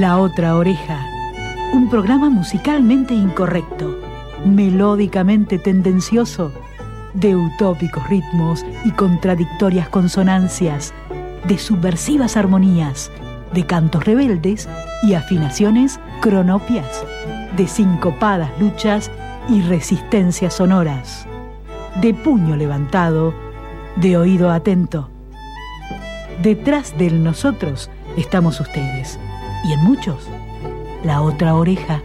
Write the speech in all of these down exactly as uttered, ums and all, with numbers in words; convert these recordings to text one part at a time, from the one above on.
La Otra Oreja, un programa musicalmente incorrecto, melódicamente tendencioso, de utópicos ritmos y contradictorias consonancias, de subversivas armonías, de cantos rebeldes y afinaciones cronopias, de sincopadas luchas y resistencias sonoras, de puño levantado, de oído atento. Detrás del nosotros estamos ustedes, y en muchos, la otra oreja.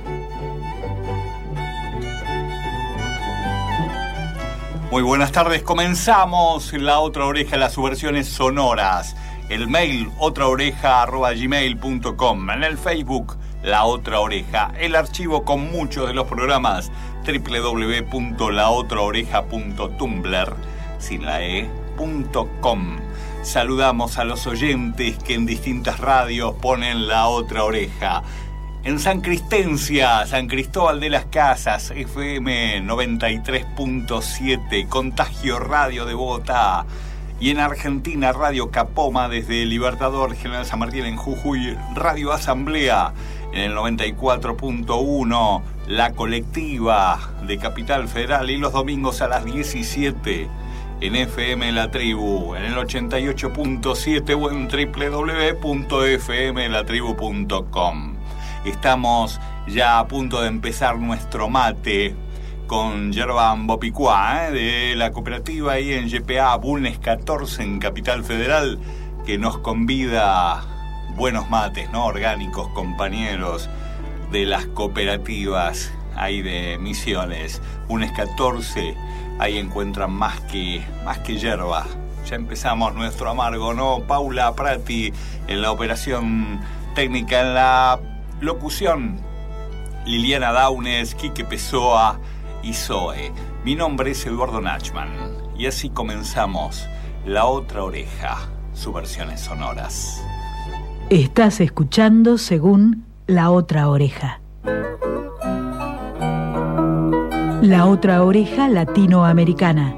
Muy buenas tardes, comenzamos La Otra Oreja, las subversiones sonoras. El mail otraoreja arroba gmail punto com, en el Facebook La Otra Oreja, el archivo con muchos de los programas doble u doble u doble u punto la otra oreja punto tumblr sin la e punto com. Saludamos a los oyentes que en distintas radios ponen La Otra Oreja. En San Cristencia, San Cristóbal de las Casas, F M noventa y tres punto siete, Contagio Radio de Bogotá. Y en Argentina, Radio Capoma desde Libertador, General San Martín en Jujuy, Radio Asamblea en el noventa y cuatro punto uno, La Colectiva de Capital Federal, y los domingos a las diecisiete en F M La Tribu, en el ochenta y ocho punto siete o en doble u doble u doble u punto f m la tribu punto com. Estamos ya a punto de empezar nuestro mate con yerba Ambopicua, ¿eh? de la cooperativa ahí en G P A Bulnes catorce en Capital Federal, que nos convida a buenos mates, ¿no? Orgánicos, compañeros de las cooperativas ahí de Misiones. Bulnes catorce, ahí encuentran más que, más que yerba. Ya empezamos nuestro amargo, ¿no? Paula Prati en la operación técnica, en la locución Liliana Daunes, Quique Pessoa y Zoe. Mi nombre es Eduardo Nachman y así comenzamos La Otra Oreja, subversiones sonoras. Estás escuchando según La Otra Oreja. La Otra Oreja latinoamericana.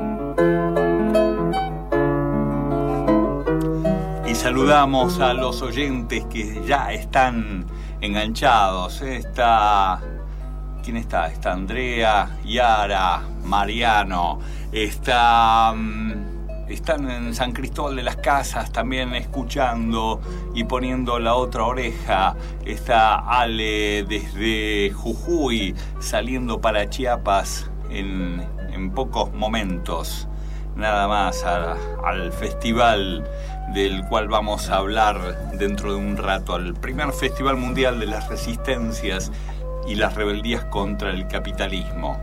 Y saludamos a los oyentes que ya están enganchados. Está... ¿Quién está? Está Andrea, Yara, Mariano. Está... Están en San Cristóbal de las Casas también escuchando y poniendo La Otra Oreja. Está Ale desde Jujuy saliendo para Chiapas en, en pocos momentos. Nada más a, al festival del cual vamos a hablar dentro de un rato. Al primer Festival Mundial de las Resistencias y las Rebeldías contra el Capitalismo.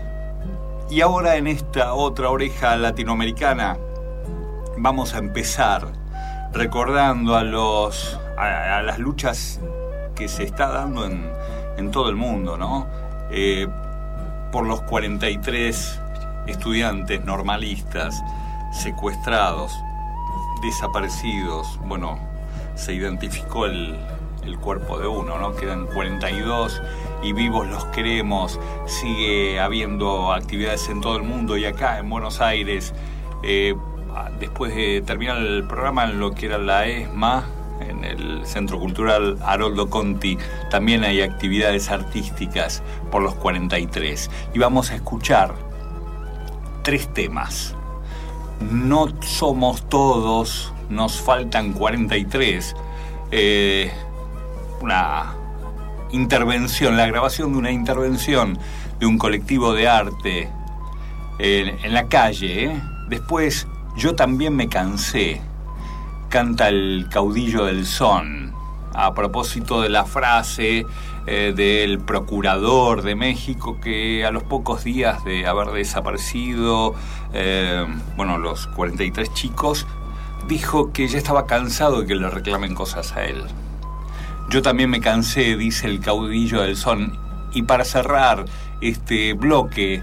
Y ahora en esta Otra Oreja latinoamericana vamos a empezar recordando a los a, a las luchas que se está dando en, en todo el mundo, ¿no? Eh, por los cuarenta y tres estudiantes normalistas secuestrados, desaparecidos. Bueno, se identificó el, el cuerpo de uno, ¿no? Quedan cuarenta y dos y vivos los queremos. Sigue habiendo actividades en todo el mundo y acá en Buenos Aires. Eh, Después de terminar el programa en lo que era la ESMA, en el Centro Cultural Haroldo Conti, también hay actividades artísticas por los cuarenta y tres. Y vamos a escuchar tres temas. No somos todos, nos faltan cuarenta y tres. Eh, una intervención, la grabación de una intervención de un colectivo de arte eh, en la calle. ¿eh? Después... Yo también me cansé, canta el caudillo del son, a propósito de la frase eh, del procurador de México que a los pocos días de haber desaparecido, eh, bueno, los cuarenta y tres chicos, dijo que ya estaba cansado de que le reclamen cosas a él. Yo también me cansé, dice el caudillo del son. Y para cerrar este bloque,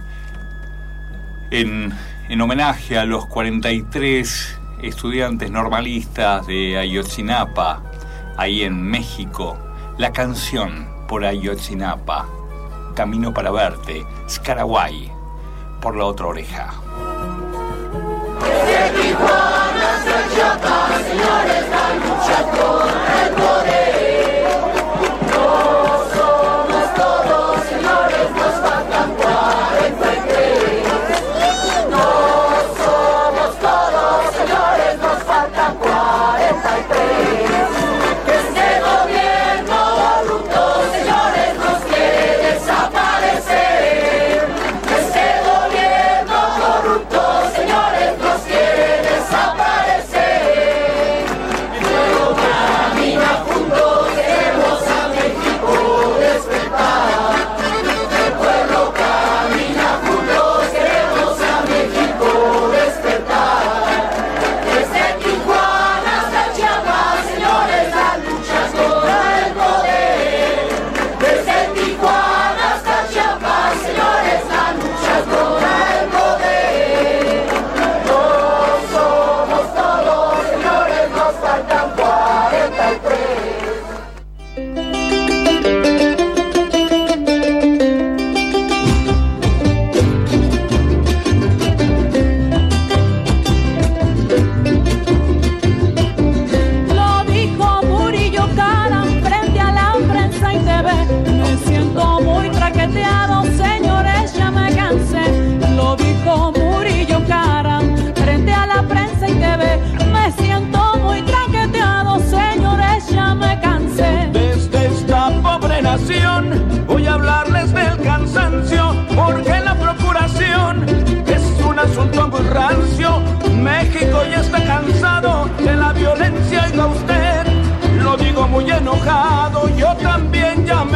en... En homenaje a los cuarenta y tres estudiantes normalistas de Ayotzinapa, ahí en México, la canción por Ayotzinapa, Camino para Verte, Scaraguay, por La Otra Oreja. Desde Tijuana hasta Chiapas, señores, la lucha por el poder.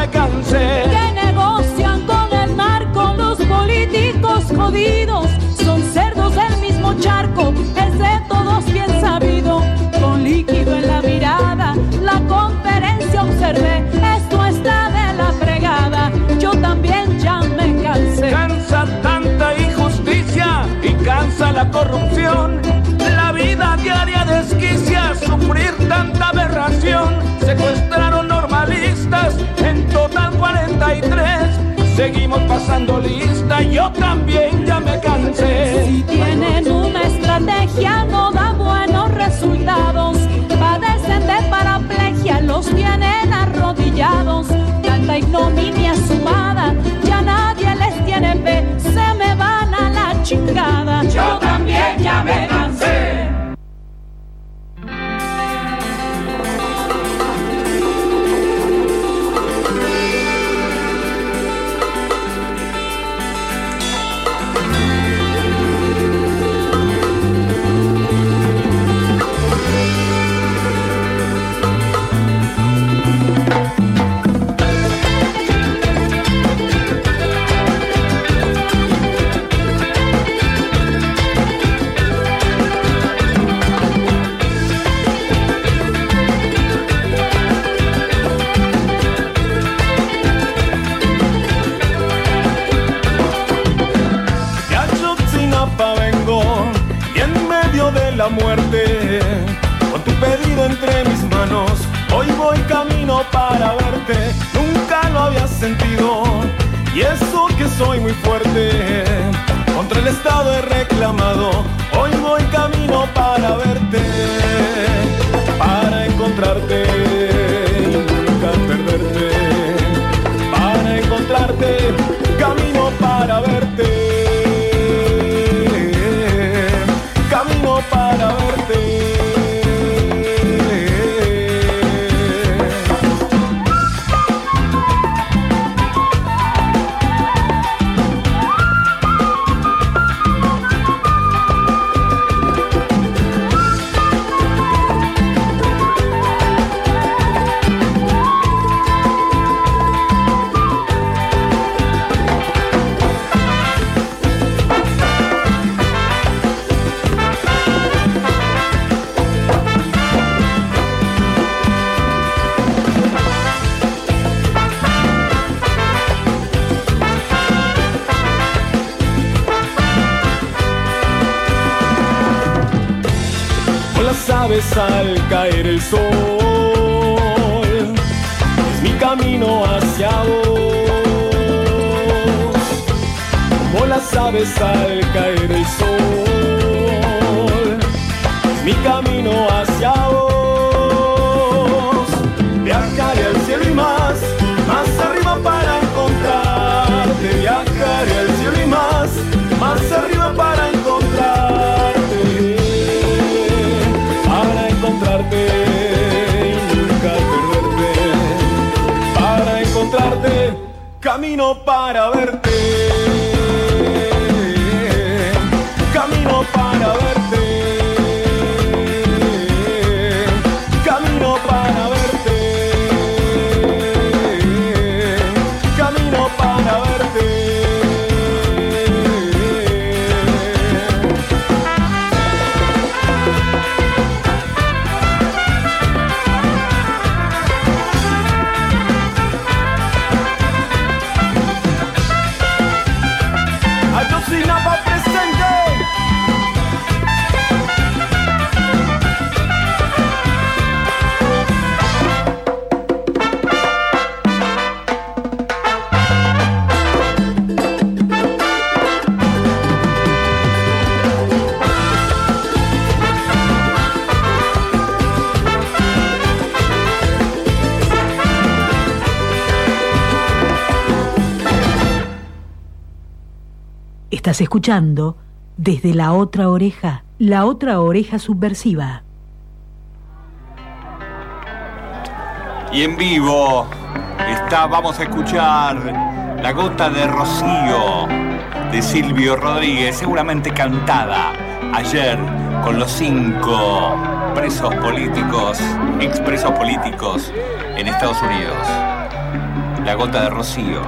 me cansé. Que negocian con el narco, los políticos jodidos son cerdos del mismo charco, es de todos bien sabido. Con líquido en la mirada, la conferencia observé, esto está de la fregada, yo también ya me cansé. Cansa tanta injusticia y cansa la corrupción, la vida diaria desquicia, sufrir tanta aberración. Secuestraron normalistas, en total cuarenta y tres, seguimos pasando lista, yo también ya me cansé. Si tienen una estrategia no da buenos resultados, padecen de paraplegia, los tienen arrodillados. Tanta ignominia sumada, ya nadie les tiene fe, se me van a la chingada. Yo también ya me cansé. La muerte, con tu pedido entre mis manos, hoy voy camino para verte, nunca lo había sentido, y eso que soy muy fuerte, contra el Estado he reclamado, hoy voy camino para verte, para encontrarte y nunca perderte, para encontrarte, camino para verte. Para verte. Sabes, al caer el sol es mi camino hacia vos, como las aves al caer el sol es mi camino hacia vos. Viajaré al cielo y más, más arriba para encontrarte, viajaré al cielo y más, más arriba para encontrarte. Encontrarte y nunca perderte, para encontrarte, camino para verte, camino para verte, camino para verte, camino para verte. Estás escuchando desde la otra oreja, la otra oreja subversiva. Y en vivo está, vamos a escuchar La gota de rocío de Silvio Rodríguez, seguramente cantada ayer con los cinco presos políticos, expresos políticos en Estados Unidos. La gota de rocío.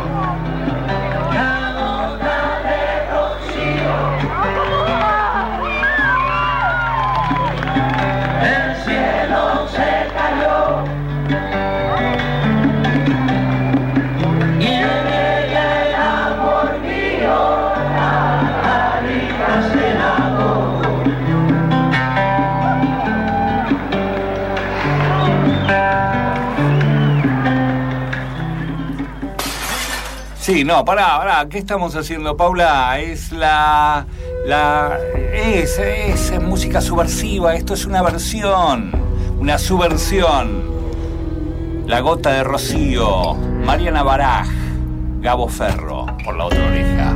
Sí, no, pará, pará, ¿qué estamos haciendo, Paula? Es la... la es, es música subversiva, esto es una versión, una subversión. La gota de rocío, Mariana Baraj, Gabo Ferro, por la otra oreja.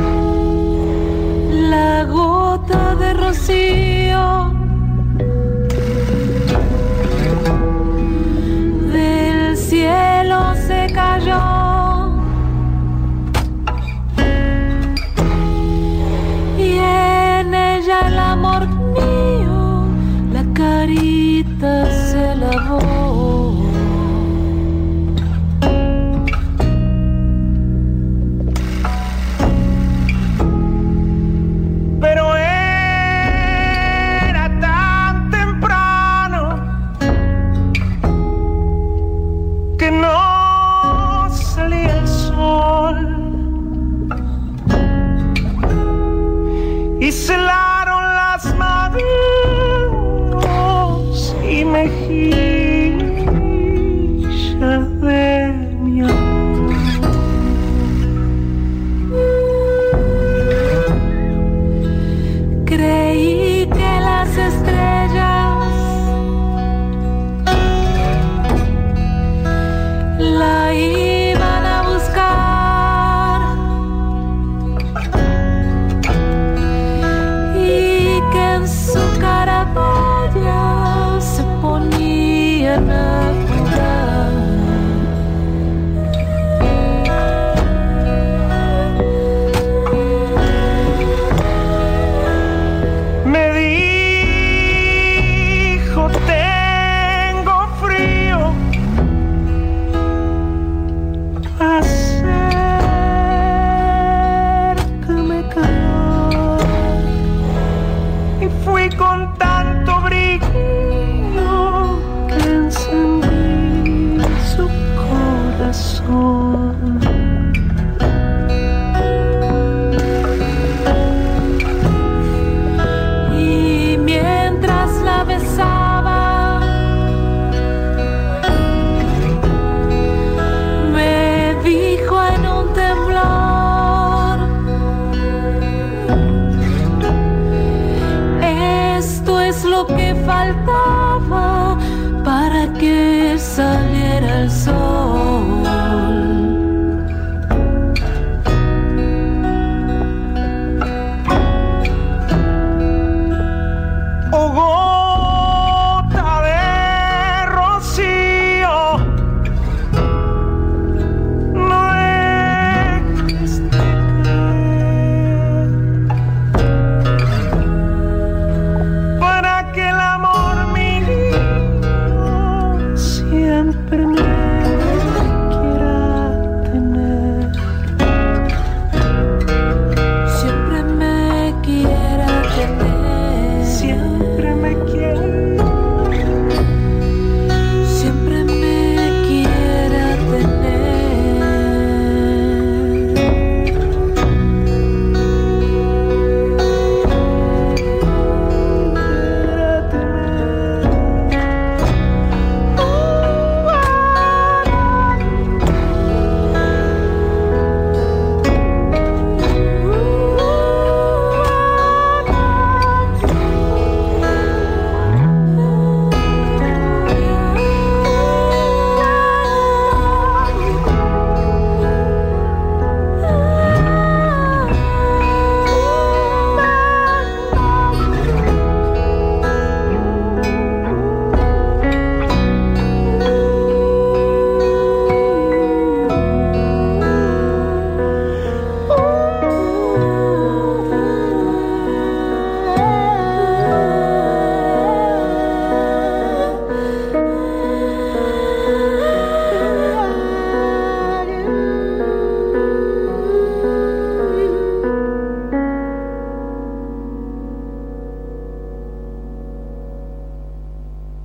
La gota de rocío del cielo se cayó. El amor mío, la carita se lavó. Pero era tan temprano que no salía el sol y se la manos y mejillas de mi amor. Creí que las estrellas la iban a buscar y que en su cara bella se ponían a jurar. Me dijo tengo frío, acércame calor, y fui con tanto brillo que encendí su corazón. Y mientras la besaba, me dijo en un temblor: esto es lo que faltaba para que saliera el sol. Oh, gota de rocío, no dejes de caer para que el amor mío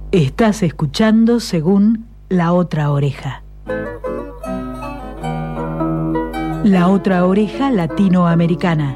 Estás escuchando según La Otra Oreja. La Otra Oreja latinoamericana.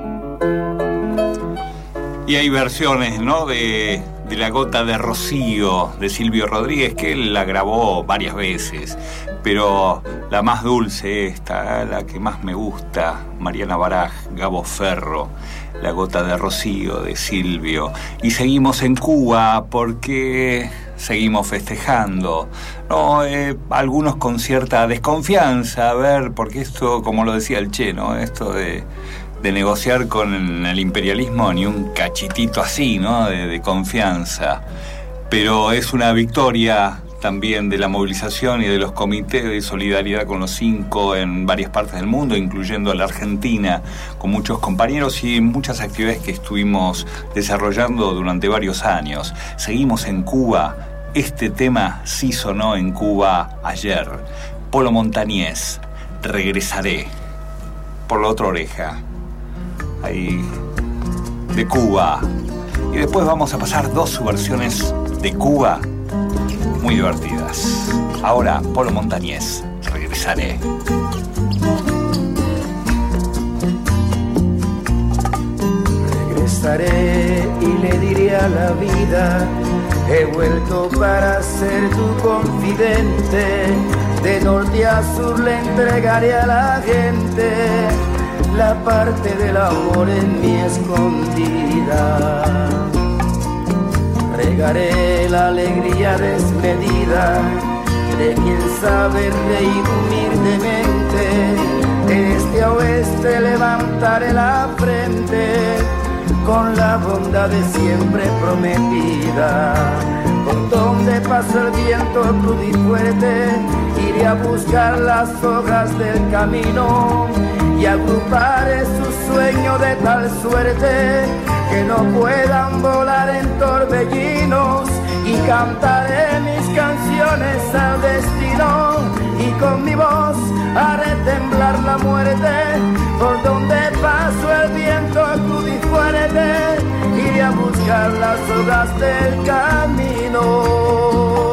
Y hay versiones, ¿no?, de, de La Gota de Rocío, de Silvio Rodríguez, que él la grabó varias veces. Pero la más dulce esta, la que más me gusta, Mariana Baraj, Gabo Ferro, La Gota de Rocío, de Silvio. Y seguimos en Cuba porque seguimos festejando, ¿no? Eh, algunos con cierta desconfianza, a ver, porque esto, como lo decía el Che, ¿no?, esto de, de negociar con el imperialismo, ni un cachitito así, ¿no?, de, de confianza. Pero es una victoria también de la movilización y de los comités de solidaridad con los cinco en varias partes del mundo, incluyendo la Argentina, con muchos compañeros y muchas actividades que estuvimos desarrollando durante varios años. Seguimos en Cuba. Este tema sí sonó en Cuba ayer. Polo Montañés, Regresaré. Por La Otra Oreja. Ahí, de Cuba. Y después vamos a pasar dos subversiones de Cuba muy divertidas. Ahora, Polo Montañés, Regresaré. Regresaré y le diré a la vida: he vuelto para ser tu confidente. De norte a sur le entregaré a la gente la parte del amor en mi escondida. Regaré la alegría desmedida de quien sabe reír humildemente. De este a oeste levantaré la frente con la bondad de siempre prometida. Por donde pasa el viento crudo y fuerte, iré a buscar las hojas del camino y agruparé su sueño de tal suerte que no puedan volar en torbellinos, y cantaré mis canciones al destino, y con mi voz haré temblar la muerte. Por donde paso el viento crudo y fuerte, iré a buscar las hojas del camino.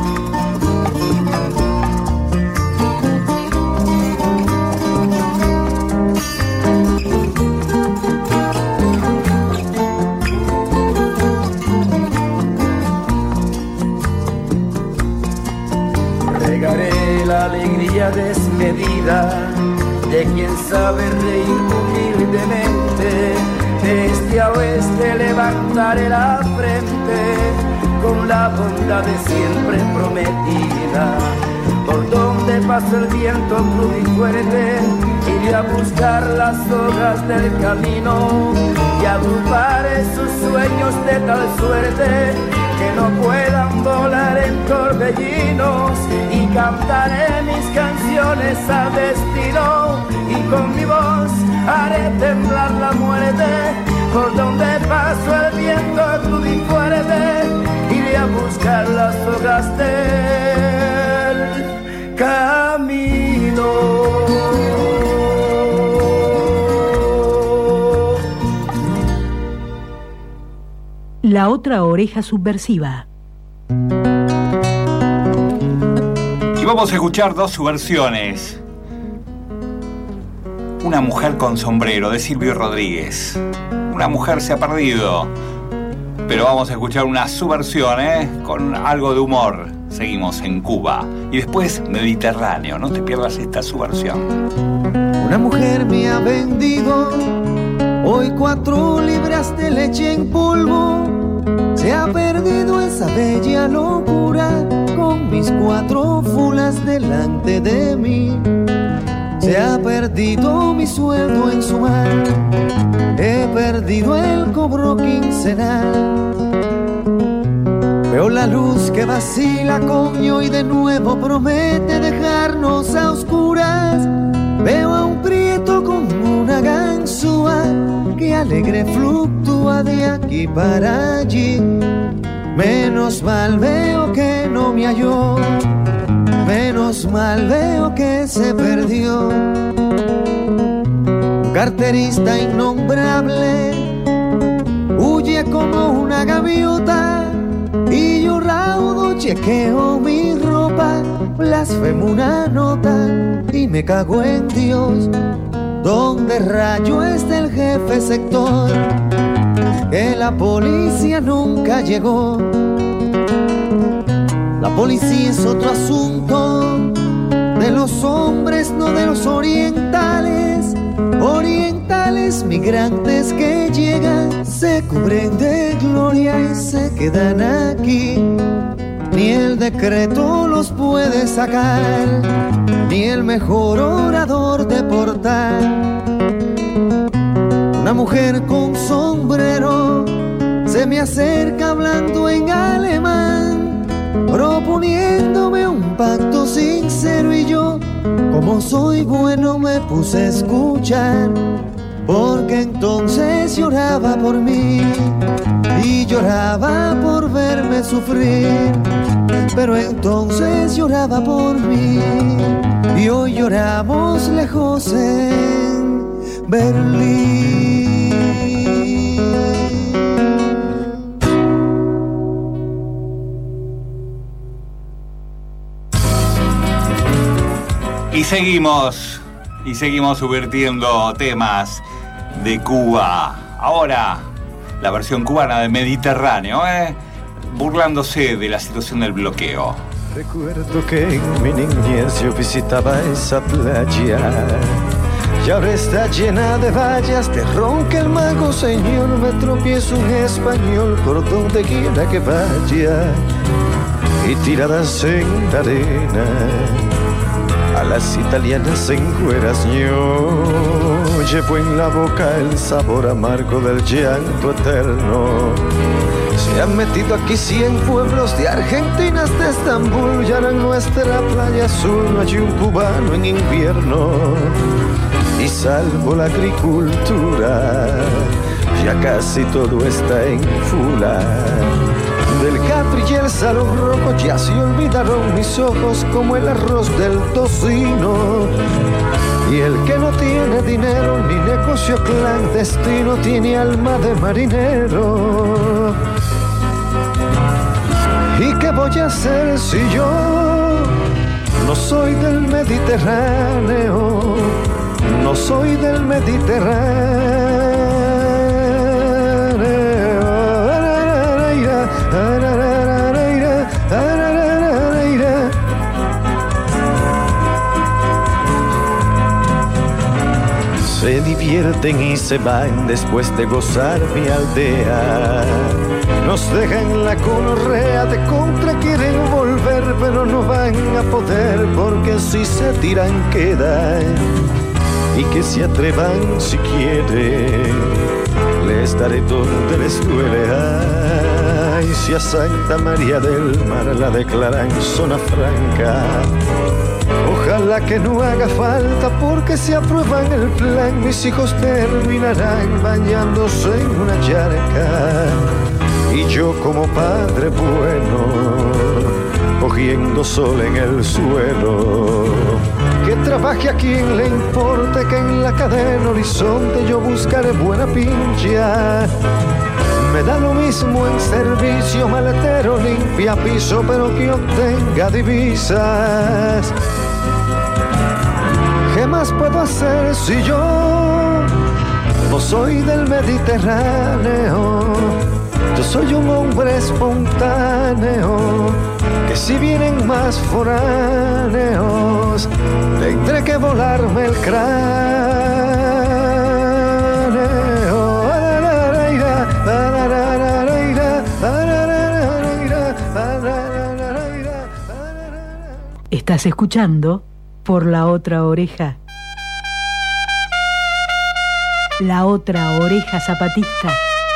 Regaré la alegría desmedida de quien sabe reír humildemente. De este a oeste levantaré la frente con la bondad de siempre prometida. Por donde pasa el viento crudo y fuerte, iré a buscar las hojas del camino y agruparé sus sueños de tal suerte que no puedan volar en torbellinos, y cantaré mis canciones al destino, y con mi voz haré temblar la muerte. Por donde paso el viento crudo y fuerte, iré a buscar las hojas del camino. La Otra Oreja Subversiva. Y vamos a escuchar dos subversiones. Una mujer con sombrero, de Silvio Rodríguez. Una mujer se ha perdido. Pero vamos a escuchar una subversión, ¿eh?, con algo de humor. Seguimos en Cuba. Y después Mediterráneo. No te pierdas esta subversión. Una mujer me ha vendido hoy cuatro libras de leche en polvo. Se ha perdido esa bella locura con mis cuatro fulas delante de mí. Se ha perdido mi sueldo en su mar. He perdido el cobro quincenal. Veo la luz que vacila, coño, y de nuevo promete dejarnos a oscuras. Veo a un prieto con una ganzúa que alegre fluctúa de aquí para allí. Menos mal veo que no me halló, menos mal veo que se perdió. Un carterista innombrable huye como una gaviota y yo rabo chequeo mi ropa, blasfemo una nota y me cago en Dios. Donde rayo está el jefe sector, que la policía nunca llegó. La policía es otro asunto de los hombres, no de los orientales. Orientales migrantes que llegan, se cubren de gloria y se quedan aquí. Ni el decreto los puede sacar, ni el mejor orador deportar. Una mujer con sombrero se me acerca hablando en alemán, proponiéndome un pacto sincero, y yo, como soy bueno, me puse a escuchar, porque entonces lloraba por mí y lloraba por verme sufrir, pero entonces lloraba por mí y hoy lloramos lejos en Berlín. Y seguimos, y seguimos subvirtiendo temas de Cuba. Ahora, la versión cubana de Mediterráneo, ¿eh? burlándose de la situación del bloqueo. Recuerdo que en mi niñez yo visitaba esa playa, y ahora está llena de vallas, te ronca el mago, señor, me tropiezo un español por donde quiera que vaya, y tiradas en la arena a las italianas en cueras yo llevo en la boca el sabor amargo del llanto eterno. Se han metido aquí cien pueblos de Argentina hasta Estambul, y ahora en nuestra playa azul no hay un cubano en invierno. Y salvo la agricultura, ya casi todo está en fula. Del Capri y el Salón Rojo ya se olvidaron mis ojos como el arroz del tocino. Y el que no tiene dinero ni negocio clandestino tiene alma de marinero. ¿Y qué voy a hacer si yo no soy del Mediterráneo? No soy del Mediterráneo. Se divierten y se van después de gozar mi aldea. Nos dejan la conorrea, de contra quieren volver, pero no van a poder, porque si se tiran quedan. Y que se atrevan si quieren, les daré donde les duele. Ay, si a Santa María del Mar la declaran zona franca, ojalá que no haga falta, porque si aprueban el plan, mis hijos terminarán bañándose en una charca. Y yo como padre bueno, cogiendo sol en el suelo. Que trabaje a quien le importe, que en la cadena Horizonte yo buscaré buena pincha. Me da lo mismo en servicio, maletero, limpia piso, pero que obtenga divisas. ¿Qué más puedo hacer si yo no soy del Mediterráneo? Yo soy un hombre espontáneo, que si vienen más foráneos, tendré que volarme el cráneo. Estás escuchando Por la Otra Oreja. La Otra Oreja Zapatista.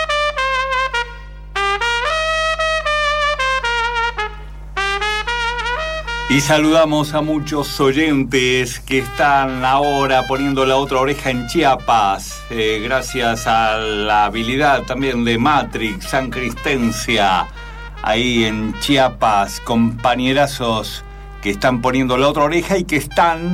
Y saludamos a muchos oyentes que están ahora poniendo la otra oreja en Chiapas, eh, gracias a la habilidad también de Matrix, San Cristencia, ahí en Chiapas, compañerazos que están poniendo la otra oreja y que están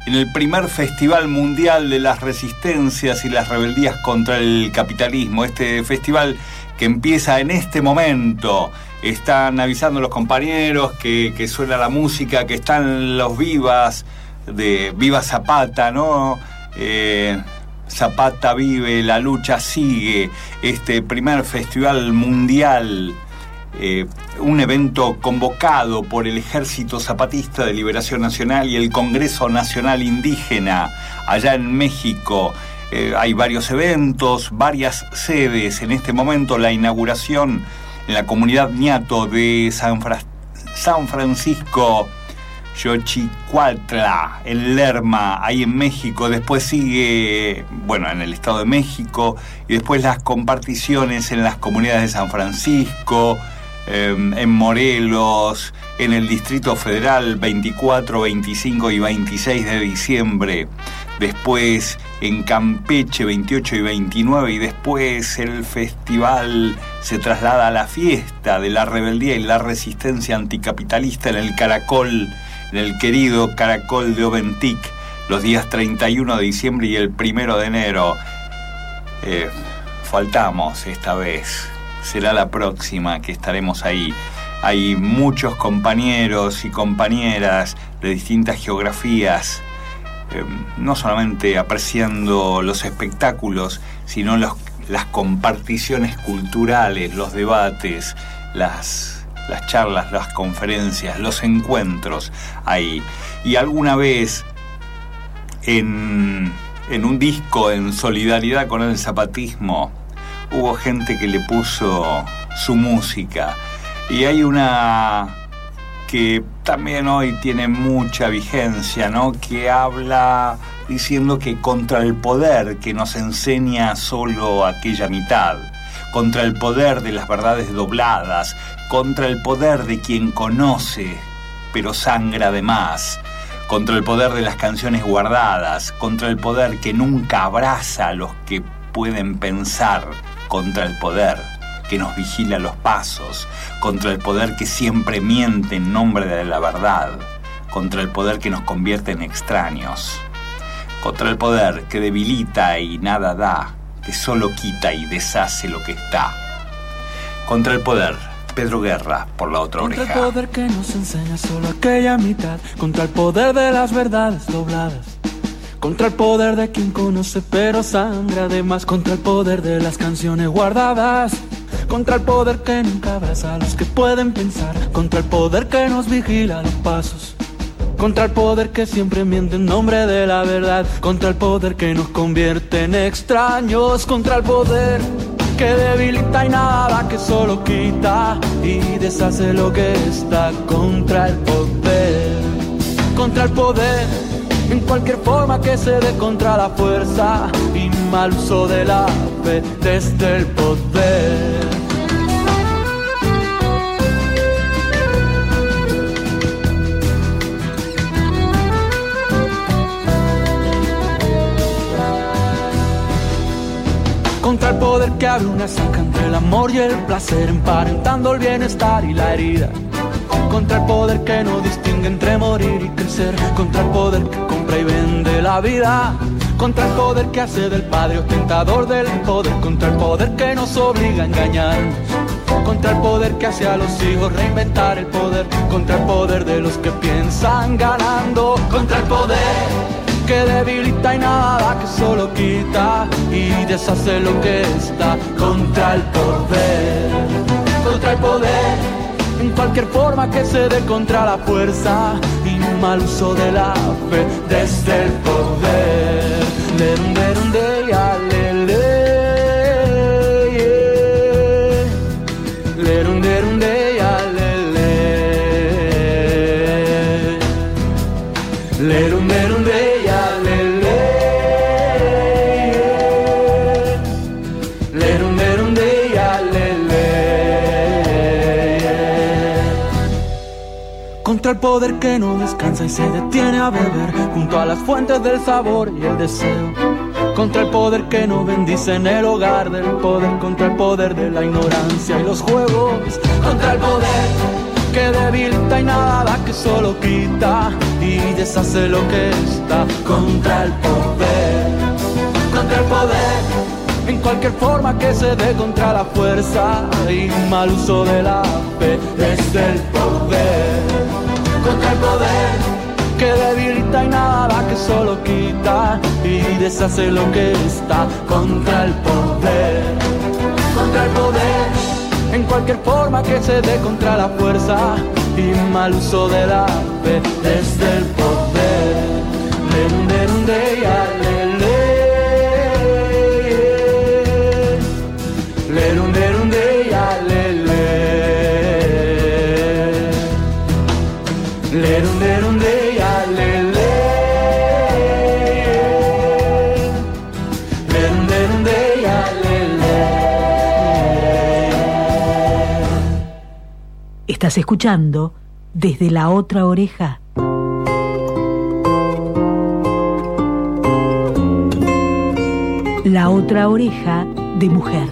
en el primer Festival Mundial de las Resistencias y las Rebeldías contra el Capitalismo. Este festival que empieza en este momento. Están avisando los compañeros que, que suena la música, que están los vivas de Viva Zapata, ¿no? Eh, Zapata vive, la lucha sigue. Este primer Festival Mundial, eh, un evento convocado por el Ejército Zapatista de Liberación Nacional y el Congreso Nacional Indígena allá en México. Eh, hay varios eventos, varias sedes. En este momento la inauguración en la comunidad ñato de San, Fra- San Francisco Xochicuautla, en Lerma, ahí en México. Después sigue, bueno, en el Estado de México, y después las comparticiones en las comunidades de San Francisco, eh, en Morelos, en el Distrito Federal, veinticuatro, veinticinco y veintiséis de diciembre. Después en Campeche, veintiocho y veintinueve, y después el festival se traslada a la fiesta de la rebeldía y la resistencia anticapitalista en el Caracol, en el querido Caracol de Oventic, los días treinta y uno de diciembre y el primero de enero. Eh, faltamos esta vez, será la próxima que estaremos ahí. Hay muchos compañeros y compañeras de distintas geografías, Eh, no solamente apreciando los espectáculos, sino los, las comparticiones culturales, los debates, las, las charlas, las conferencias, los encuentros ahí. Y alguna vez en, en un disco en solidaridad con el zapatismo hubo gente que le puso su música, y hay una que también hoy tiene mucha vigencia, ¿no? Que habla diciendo que contra el poder que nos enseña solo aquella mitad, contra el poder de las verdades dobladas, contra el poder de quien conoce pero sangra de más, contra el poder de las canciones guardadas, contra el poder que nunca abraza a los que pueden pensar, contra el poder que nos vigila los pasos, contra el poder que siempre miente en nombre de la verdad, contra el poder que nos convierte en extraños, contra el poder que debilita y nada da, que solo quita y deshace lo que está, contra el poder, Pedro Guerra, por la otra oreja. Contra el poder que nos enseña solo aquella mitad, contra el poder de las verdades dobladas, contra el poder de quien conoce pero sangra de más, contra el poder de las canciones guardadas, contra el poder que nunca abraza a los que pueden pensar, contra el poder que nos vigila los pasos, contra el poder que siempre miente en nombre de la verdad, contra el poder que nos convierte en extraños, contra el poder que debilita y nada, que solo quita y deshace lo que está, contra el poder, contra el poder en cualquier forma que se dé, contra la fuerza y mal uso de la fe desde el poder. Contra el poder que abre una zanja entre el amor y el placer, emparentando el bienestar y la herida, contra el poder que no distingue entre morir y crecer, contra el poder que compra y vende la vida, contra el poder que hace del padre ostentador del poder, contra el poder que nos obliga a engañarnos, contra el poder que hace a los hijos reinventar el poder, contra el poder de los que piensan ganando, contra el poder que debilita y nada, que solo quita y deshace lo que está, contra el poder, contra el poder en cualquier forma que se dé, contra la fuerza y mal uso de la fe desde el poder. Lerunde, runde, ya, le, le, lerunde, runde, ya, le, le, lerunde, runde, ya, le, le, lerunde, runde, ya, le, le, contra el poder que no descansa y se detiene a beber junto a las fuentes del sabor y el deseo, contra el poder que no bendice en el hogar del poder, contra el poder de la ignorancia y los juegos, contra el poder que debilita y nada que solo quita y deshace lo que está. Contra el poder, contra el poder, en cualquier forma que se dé, contra la fuerza y mal uso de la fe. Desde el poder, contra el poder, que debilita y nada que solo quita y deshace lo que está. Contra el poder, contra el poder, en cualquier forma que se dé, contra la fuerza y mal uso de la fe. Desde el poder, de un de ya le le, le un de un de ya le le, le un de un de ya le le, le un de un de ya le le. Estás escuchando Desde la Otra Oreja. La Otra Oreja de Mujer.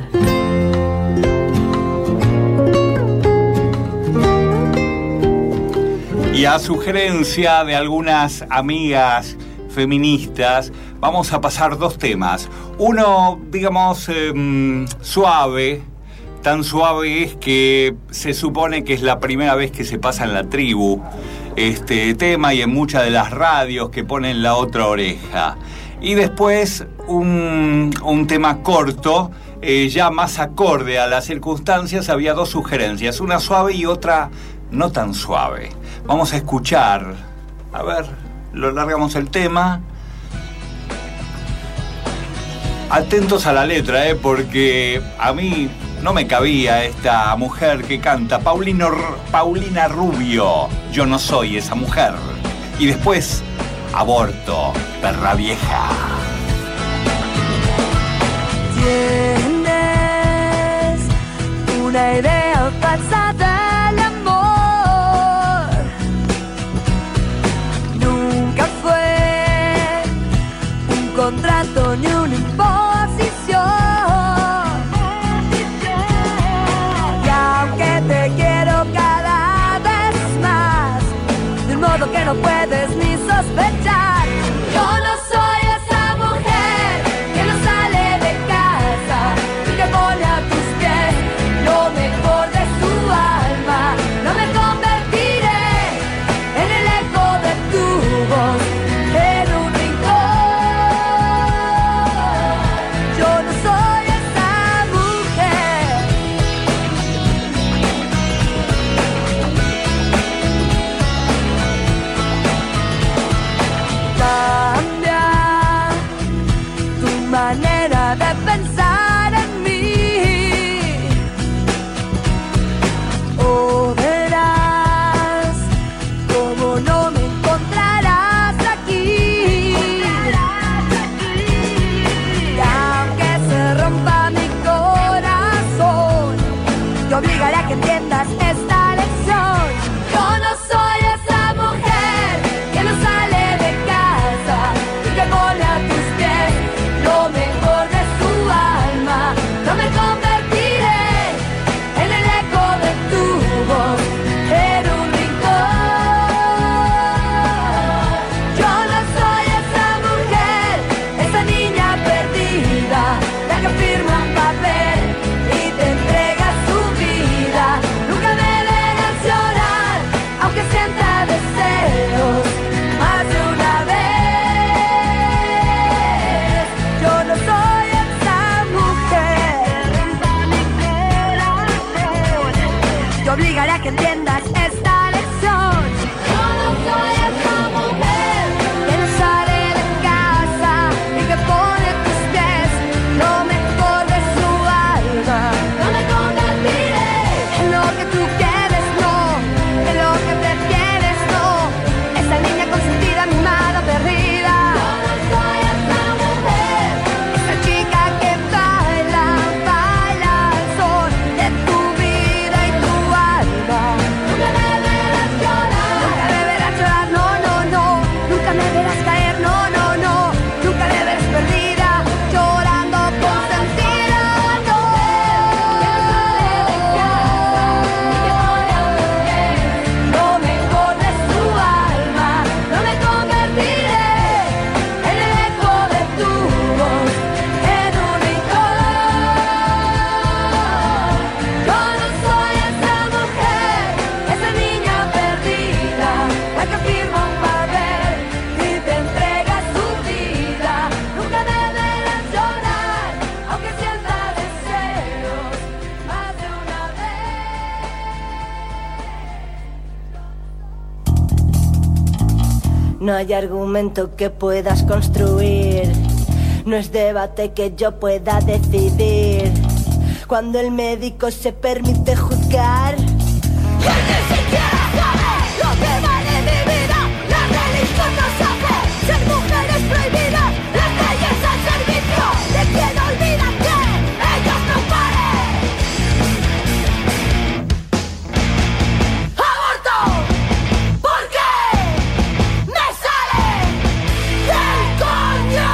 Y a sugerencia de algunas amigas feministas, vamos a pasar dos temas. Uno, digamos, eh, suave. Tan suave es que se supone que es la primera vez que se pasa en la tribu este tema y en muchas de las radios que ponen La Otra Oreja. Y después un, un tema corto, eh, ya más acorde a las circunstancias. Había dos sugerencias, una suave y otra no tan suave. Vamos a escuchar, a ver, lo largamos el tema. Atentos a la letra, eh, porque a mí no me cabía esta mujer que canta, Paulino, Paulina Rubio, Yo no soy esa mujer. Y después, Aborto, perra vieja. Tienes una idea falsa del amor. Nunca fue un contrato ni una imposición. Y aunque te quiero cada vez más, de un modo que no puedes ni sospechar, yo no soy esa mujer que no sale de casa y que pone a tus pies lo mejor de su alma. No me convertiré en el eco de tu voz en un rincón. Yo no soy esa mujer. Cambia tu manera de pensar en mí, o verás como no me encontrarás aquí. Y aunque se rompa mi corazón, te obligaré a que entiendas esta lección. Yo no soy esa mujer que no sale de casa y que pone a tus pies lo mejor de su alma. No me convertiré en el eco de tu voz en un rincón. Yo no soy esa mujer, esa niña perdida, la que firma un papel y te entrega su vida. Nunca me verás llorar, aunque sienta deseos más de una vez. Yo no soy esa mujer. Te obligaré a que entiendas esta lección. Yo no soy esa mujer que no sale de casa y que pone a tus pies lo mejor de su alma. No me convertiré en lo que tú quieres, no, en lo que prefieres, no. Esa niña consentida, mimada, perdida. Yo no soy esa mujer. Esa chica que baila, baila al sol de tu vida y tu alma. Nunca me No hay argumento que puedas construir, no es debate que yo pueda decidir. Cuando el médico se permite juzgar, él ni siquiera sabe lo que vale mi vida. La religión nos hace ser mujeres prohibidas, las leyes al servicio de quien olvida que ellos no paren. ¡Aborto! ¿Por qué? ¡Me sale del coño!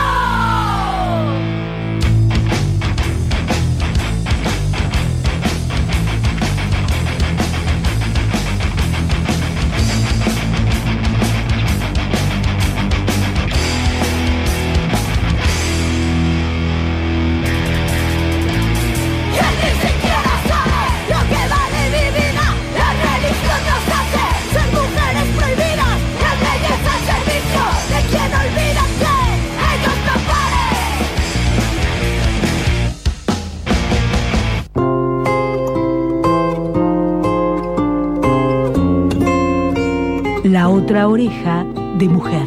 La otra oreja de mujer.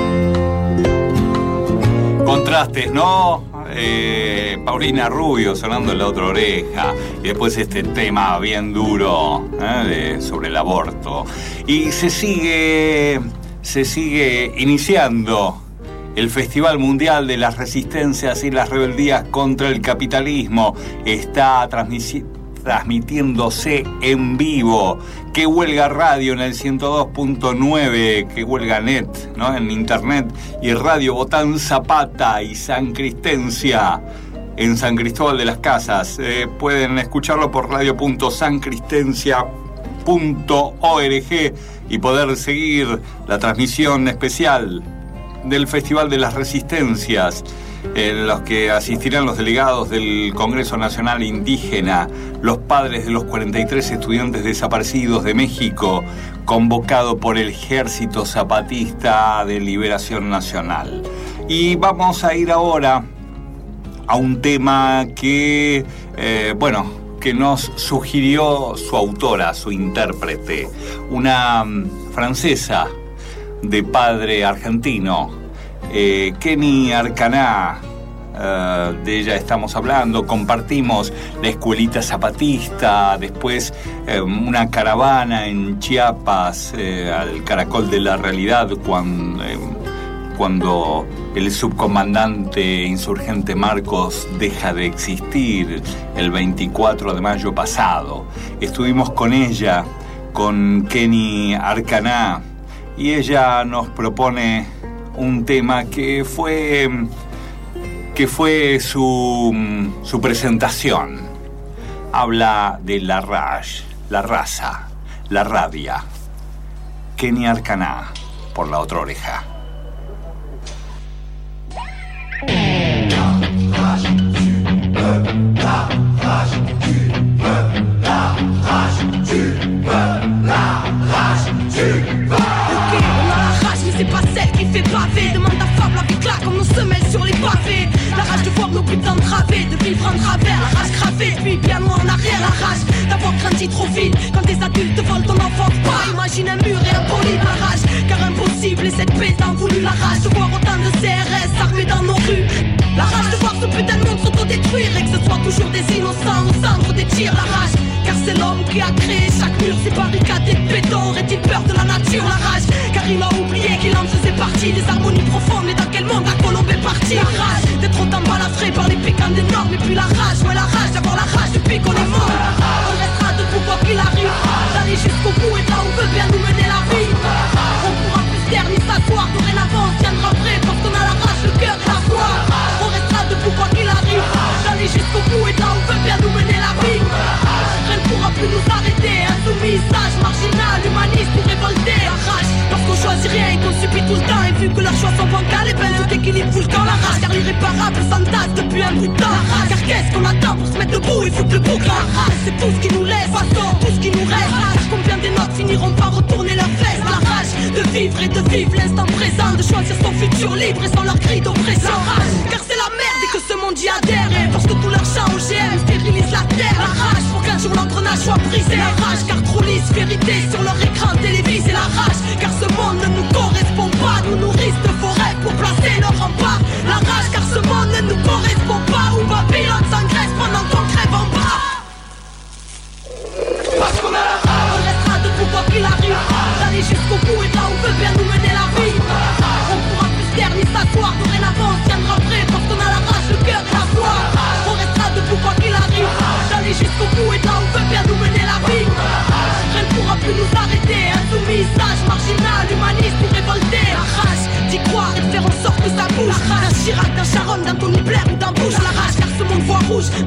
Contrastes, ¿no? Eh, Paulina Rubio sonando en La otra oreja. Y después este tema bien duro, ¿eh? de, sobre el aborto. Y se sigue, se sigue iniciando el Festival Mundial de las Resistencias y las Rebeldías contra el Capitalismo. Está transmitiendo transmitiéndose en vivo. Que Huelga Radio en el ciento dos punto nueve, Que Huelga Net, ¿no? En internet, y Radio Botán Zapata y San Cristencia en San Cristóbal de las Casas. Eh, pueden escucharlo por radio punto san cristencia punto org y poder seguir la transmisión especial del Festival de las Resistencias, en los que asistirán los delegados del Congreso Nacional Indígena, los padres de los cuarenta y tres estudiantes desaparecidos de México, convocado por el Ejército Zapatista de Liberación Nacional. Y vamos a ir ahora a un tema que, eh, bueno, que nos sugirió su autora, su intérprete, una um, francesa de padre argentino, Eh, Kenny Arcaná, uh, de ella estamos hablando. Compartimos la escuelita zapatista, después eh, una caravana en Chiapas, eh, al Caracol de la Realidad, cuando, eh, cuando el subcomandante insurgente Marcos deja de existir el veinticuatro de mayo pasado. Estuvimos con ella, con Kenny Arcaná, y ella nos propone un tema que fue que fue su, su presentación. Habla de la rage, la raza, la rabia. Kenny Arcaná, por La otra oreja. La rage du peuple, la rage du peuple, la rage du peuple, la rage du peuple. Ok, on a la rage, mais c'est pas celle qui fait baver. Demande à Fable avec là comme nos semelles sur les pavés. La rage de voir nos putains través, de vivre en travers. La rage gravée, puis bien loin en arrière. La rage d'avoir grandi trop vite. Quand des adultes te volent ton enfant pas, imagine un mur et un poli. La rage, car impossible et cette paix t'en voulu. La rage de voir autant de C R S armés dans nos rues. La rage de voir ce putain de monde s'autodétruire et que ce soit toujours des innocents au centre des tirs. La rage, car c'est l'homme qui a créé chaque mur. Ces barricades de béton, aurait-il peur de la nature? La rage, car il a oublié qu'il en faisait partie des harmonies profondes. Mais dans quel monde la colombe est partie? La rage d'être autant balafré par les piquants des normes. Et puis la rage, ouais la rage d'avoir la rage depuis qu'on est mort. On restera debout quoi qu'il arrive, d'aller jusqu'au bout et de là où veut bien nous mener la vie. On pourra plus se taire ni s'asseoir. Dorénavant on tiendra vrai parce qu'on a la rage, le cœur et la foi. On restera debout quoi qu'il arrive, d'aller jusqu'au bout et de là où veut bien nous mener la vie. Rien ne pourra plus nous arrêter. Insoumis, sage, marginal, humaniste ou révolté. La rage, parce qu'on choisit rien et qu'on subit tout le temps. Et vu que leurs choix sont bancals, et ben tout équilibre fout le camp. La rage, car l'irréparable s'entasse depuis un bout de temps. La rage, car qu'est-ce qu'on attend pour se mettre debout et foutre le bouc? La rage, c'est tout ce qui nous laisse, façon, tout ce qui nous reste. Car combien des nôtres finiront par retourner leurs fesses? La rage, de vivre et de vivre l'instant présent, de choisir son futur libre et sans leur cri d'oppression. La rage, car c'est la merde et que ce monde y adhère. Et parce que tous leurs chants O G M stérilisent la terre. La rage, pour qu'un jour l'engrenage soit brisé. La rage, car trop lisse vérité sur leur écran télévisé. La rage, car ce monde ne nous correspond pas. Nous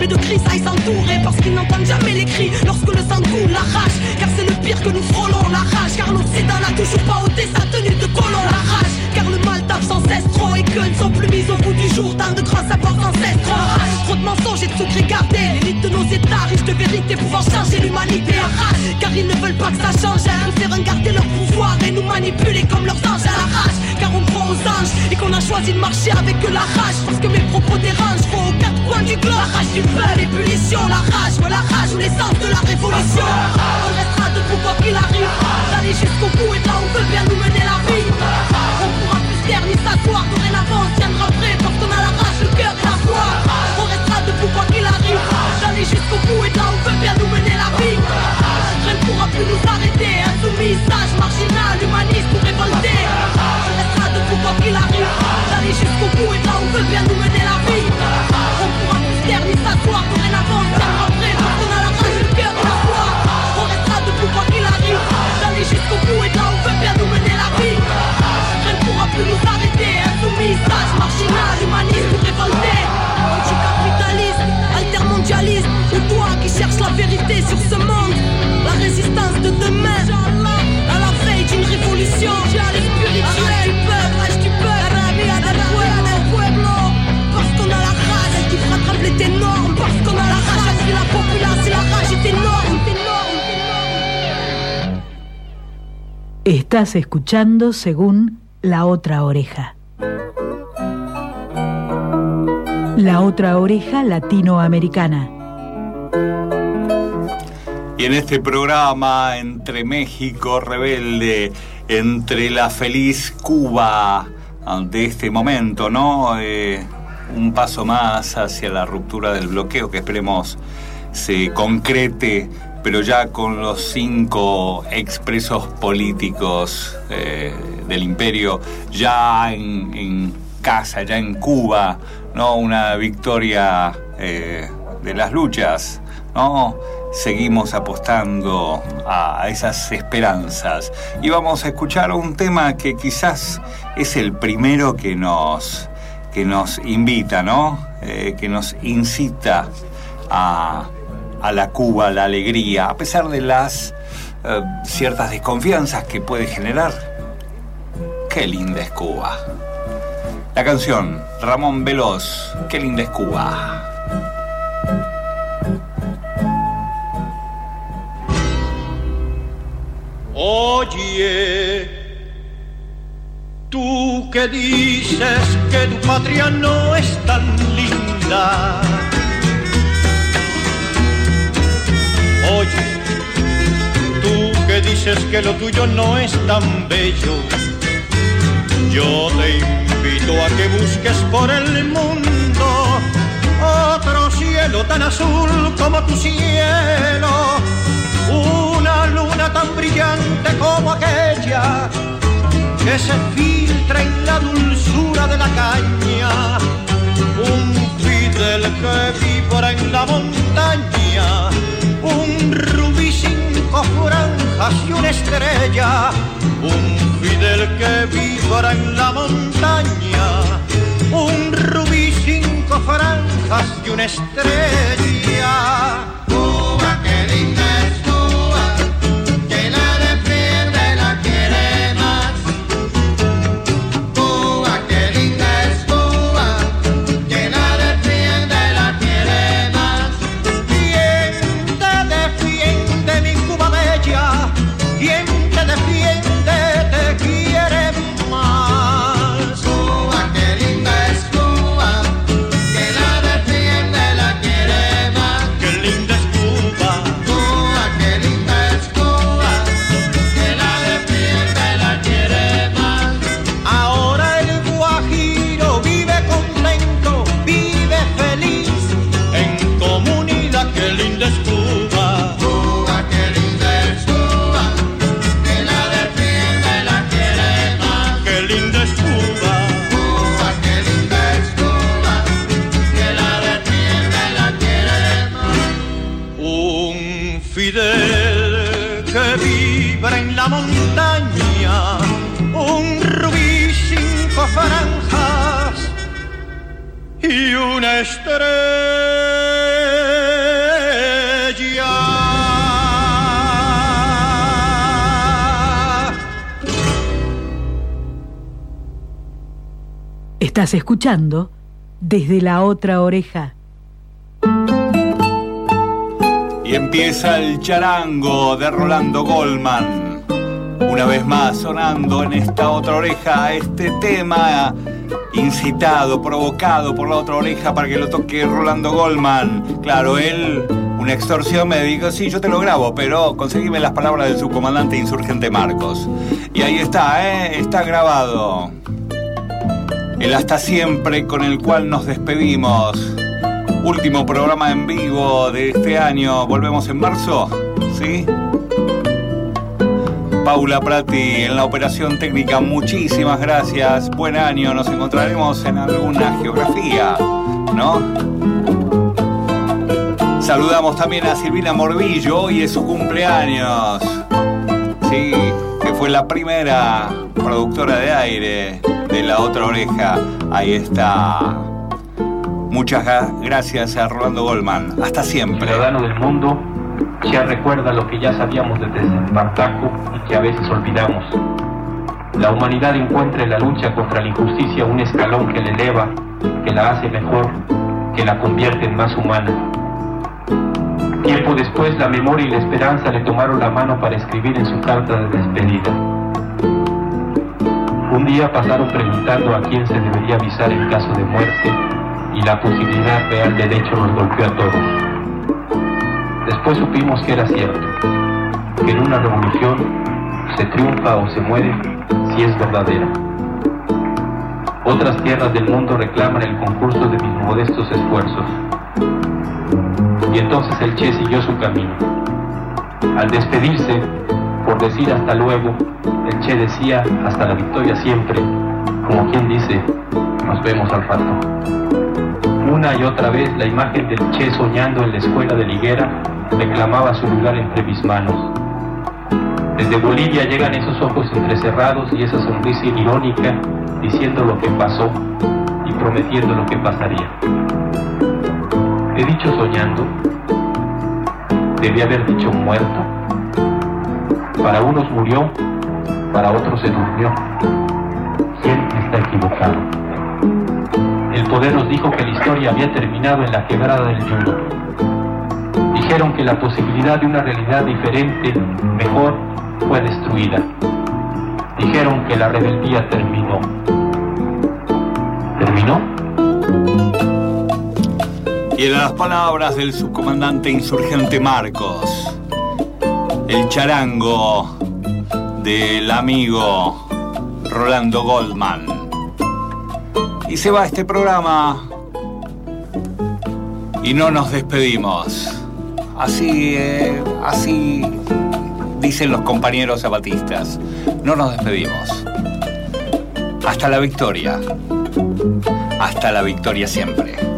mais de cris aillent s'entourer parce qu'ils n'entendent jamais les cris lorsque le sang coule, la rage. Car c'est le pire que nous frôlons, la rage. Car l'Occident n'a toujours pas ôté sa tenue de colon, la rage. Car le mal tape sans cesse trop et que ne sont plus mis au bout du jour tant de grands savoirs ancestraux. Trop de mensonges et de secrets gardés, l'élite de nos états riches de vérité pouvant changer l'humanité à rage. Car ils ne veulent pas que ça change, hein, nous faire garder leur pouvoir et nous manipuler comme leurs anges à la rage. Car on croit aux anges et qu'on a choisi de marcher avec la rage. Parce que mes propos dérangent, faut aux quatre coins du globe. La rage du peuple, l'ébullition, la rage, ouais, la rage ou l'essence de la révolution. On restera debout quoi qu'il arrive, d'aller jusqu'au bout et là on veut bien nous mener la vie. On pourra plus se taire ni s'asseoir, dorénavant on tiendra prêt parce qu'on a la rage, le cœur et la foi. On restera debout quoi qu'il arrive, d'aller jusqu'au bout et là on veut bien nous mener la vie. Rien ne pourra plus nous arrêter, insoumis, sage, marginal, humaniste ou révolté. On restera debout quoi qu'il arrive, d'aller jusqu'au bout et là on veut bien nous mener la vie. On pourra plus se taire ni s'asseoir, dorénavant on tiendra prêt parce qu'on a la rage, le cœur et la foi. On restera debout quoi qu'il arrive, d'aller jusqu'au bout et là on veut bien nous mener la vie. Rien ne pourra plus nous arrêter, insoumis, sage, marginal, humaniste ou révolté. Anticapitaliste, altermondialiste, ou toi qui cherches la vérité sur ce monde. La résistance de demain, à la veille d'une révolution. Rage du peuple, rage du peuple, del pueblo. Parce qu'on a la rage qui rattrape les énormes. Parce qu'on a la rage qui la populace et la rage est énorme, énorme. Estás escuchando según La Otra Oreja. La Otra Oreja Latinoamericana. Y en este programa, entre México rebelde, entre la feliz Cuba de este momento, ¿no? Eh, un paso más hacia la ruptura del bloqueo que esperemos se concrete, pero ya con los cinco expresos políticos eh, del imperio ya en, en casa, ya en Cuba, ¿no? Una victoria eh, de las luchas, ¿no? Seguimos apostando a esas esperanzas y vamos a escuchar un tema que quizás es el primero que nos, que nos invita, ¿no? Eh, que nos incita a, a la Cuba, a la alegría, a pesar de las eh, ciertas desconfianzas que puede generar. Qué linda es Cuba. La canción, Ramón Veloz, Qué linda es Cuba. Oye, tú que dices que tu patria no es tan linda. Oye, tú que dices que lo tuyo no es tan bello. Yo te invito a que busques por el mundo otro cielo tan azul como tu cielo. Una luna tan brillante como aquella que se filtra en la dulzura de la caña. Un Fidel que vibra en la montaña. Un rubí, cinco franjas y una estrella. Un Fidel que vibra en la montaña. Un rubí, cinco franjas y una estrella. Cuba, qué linda es Cuba, que la defiende la quiere más. Cuba, qué linda es Cuba, que la defiende la quiere más. ¿Quién te defiende, mi Cuba bella? ¿Quién te defiende, te quiere más? Cuba, qué linda es Cuba, que la defiende la quiere más. Qué linda es Cuba. Cuba, qué linda es Cuba, que la defiende la quiere más. Ahora el Guajiro vive contento, vive feliz, en comunidad. Qué linda es Cuba. Cuba, qué linda es Cuba, que la defiende la quiere más. Qué linda es Cuba. Cuba, qué linda es Cuba, que la defiende la quiere más. Un Fidel que vibra en la montaña. Un rubí, cinco franjas y una estrella. Estás escuchando Desde la Otra Oreja. Y empieza el charango de Rolando Goldman. Una vez más sonando en esta otra oreja este tema incitado, provocado por la otra oreja para que lo toque Rolando Goldman. Claro, él, una extorsión, me dijo, sí, yo te lo grabo, pero conseguime las palabras del subcomandante insurgente Marcos. Y ahí está, ¿eh? Está grabado. El Hasta Siempre con el cual nos despedimos. Último programa en vivo de este año. Volvemos en marzo, ¿sí? Paula Prati en la operación técnica, muchísimas gracias. Buen año, nos encontraremos en alguna geografía, ¿no? Saludamos también a Silvina Morbillo, hoy es su cumpleaños. Sí, que fue la primera productora de aire de La Otra Oreja. Ahí está. Muchas gracias a Rolando Goldman. Hasta siempre. Ciudadano del mundo, ya recuerda lo que ya sabíamos desde Espartaco y que a veces olvidamos. La humanidad encuentra en la lucha contra la injusticia un escalón que la eleva, que la hace mejor, que la convierte en más humana. Tiempo después, la memoria y la esperanza le tomaron la mano para escribir en su carta de despedida. Un día pasaron preguntando a quién se debería avisar en caso de muerte, y la posibilidad real del hecho nos golpeó a todos. Después supimos que era cierto, que en una revolución se triunfa o se muere si es verdadera. Otras tierras del mundo reclaman el concurso de mis modestos esfuerzos. Y entonces el Che siguió su camino. Al despedirse, por decir hasta luego, el Che decía hasta la victoria siempre, como quien dice, nos vemos al rato. Una y otra vez la imagen del Che soñando en la escuela de Liguera reclamaba su lugar entre mis manos. Desde Bolivia llegan esos ojos entrecerrados y esa sonrisa irónica diciendo lo que pasó y prometiendo lo que pasaría. He dicho soñando, debí haber dicho muerto. Para unos murió, para otros se durmió. ¿Quién está equivocado? El poder nos dijo que la historia había terminado en la quebrada del Yungo. Dijeron que la posibilidad de una realidad diferente, mejor, fue destruida. Dijeron que la rebeldía terminó. ¿Terminó? Y en las palabras del subcomandante insurgente Marcos, el charango del amigo Rolando Goldman. Y se va este programa y no nos despedimos. Así, eh, así dicen los compañeros zapatistas. No nos despedimos. Hasta la victoria. Hasta la victoria siempre.